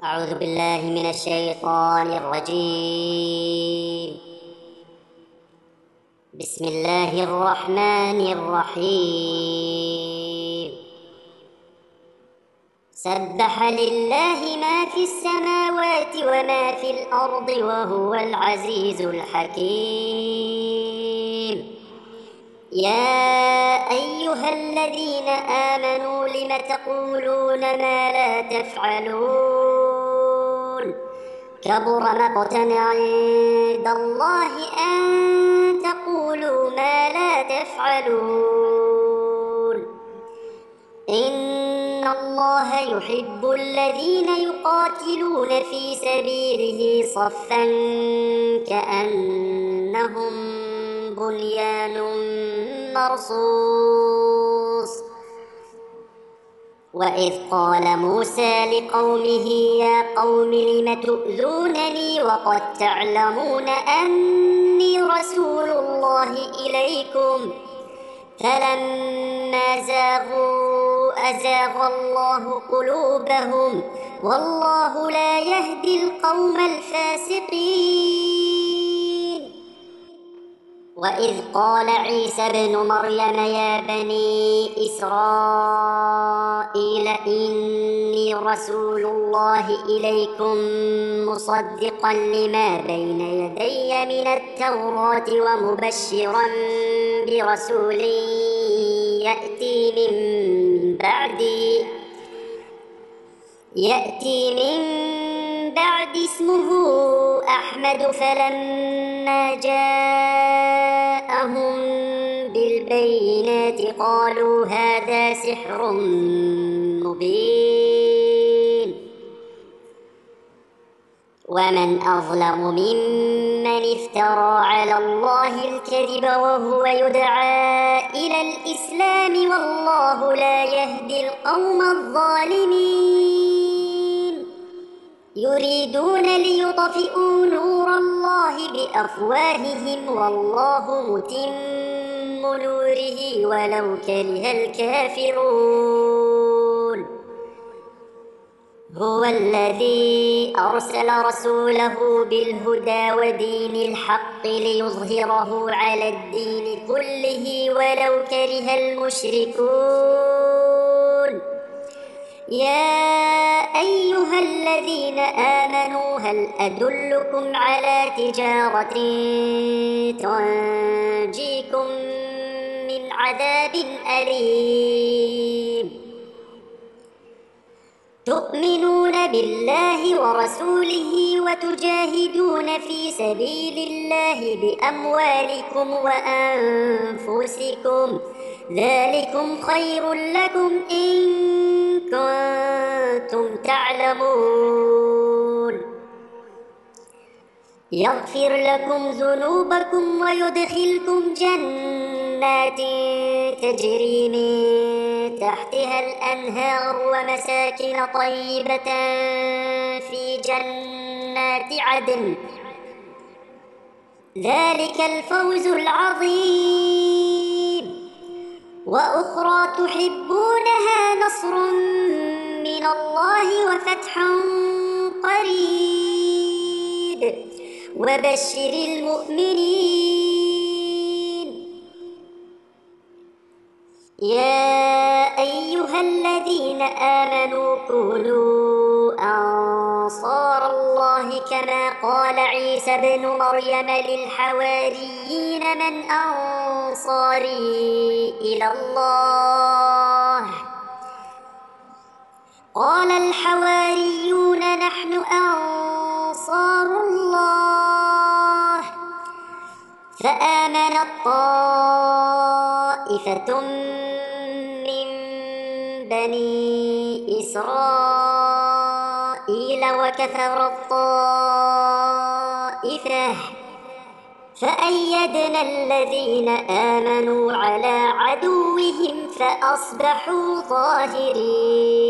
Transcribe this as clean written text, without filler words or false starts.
أعوذ بالله من الشيطان الرجيم. بسم الله الرحمن الرحيم. سبح لله ما في السماوات وما في الأرض وهو العزيز الحكيم. يا أيها الذين آمنوا لم تقولون ما لا تفعلون؟ كبر مقتا عند الله أن تقولوا ما لا تفعلون. إن الله يحب الذين يقاتلون في سبيله صفا كأنهم بنيان مرصوص. وإذ قال موسى لقومه يا قوم لم تؤذونني وقد تعلمون أني رسول الله إليكم فلما زاغوا أزاغ الله قلوبهم والله لا يهدي القوم الفاسقين. وإذ قال عيسى ابن مريم يا بني إسرائيل إني رسول الله إليكم مصدقا لما بين يدي من التوراة ومبشرا برسول يأتي من بعد اسمه أحمد. فلما جاءهم بالبينات قالوا هذا سحر مبين. ومن أظلم ممن افترى على الله الكذب وهو يدعى إلى الإسلام والله لا يهدي القوم الظالمين. يريدون ليطفئوا نور الله بأفواههم والله متم نوره ولو كره الكافرون. هو الذي أرسل رسوله بالهدى ودين الحق ليظهره على الدين كله ولو كره المشركون. يا أيها الذين آمنوا هل أدلكم على تجارة تنجيكم من عذاب أليم؟ تؤمنون بالله ورسوله وتجاهدون في سبيل الله بأموالكم وأنفسكم ذلكم خير لكم إن كنتم تعلمون. يغفر لكم ذنوبكم ويدخلكم جنات تجري من تحتها الأنهار ومساكن طيبة في جنات عدن ذلك الفوز العظيم. وأخرى تحبونها نصر من الله وفتح قريب وبشر المؤمنين. يا أيها الذين آمنوا كونوا أنصار الله كما قال عيسى ابن مريم للحواريين من أنصاري إلى الله؟ قال الحواريون نحن أنصار الله. فآمنت طائفة من بني إسرائيل وكفرت طائفة فأيدنا الذين آمنوا على عدوهم فأصبحوا ظاهرين.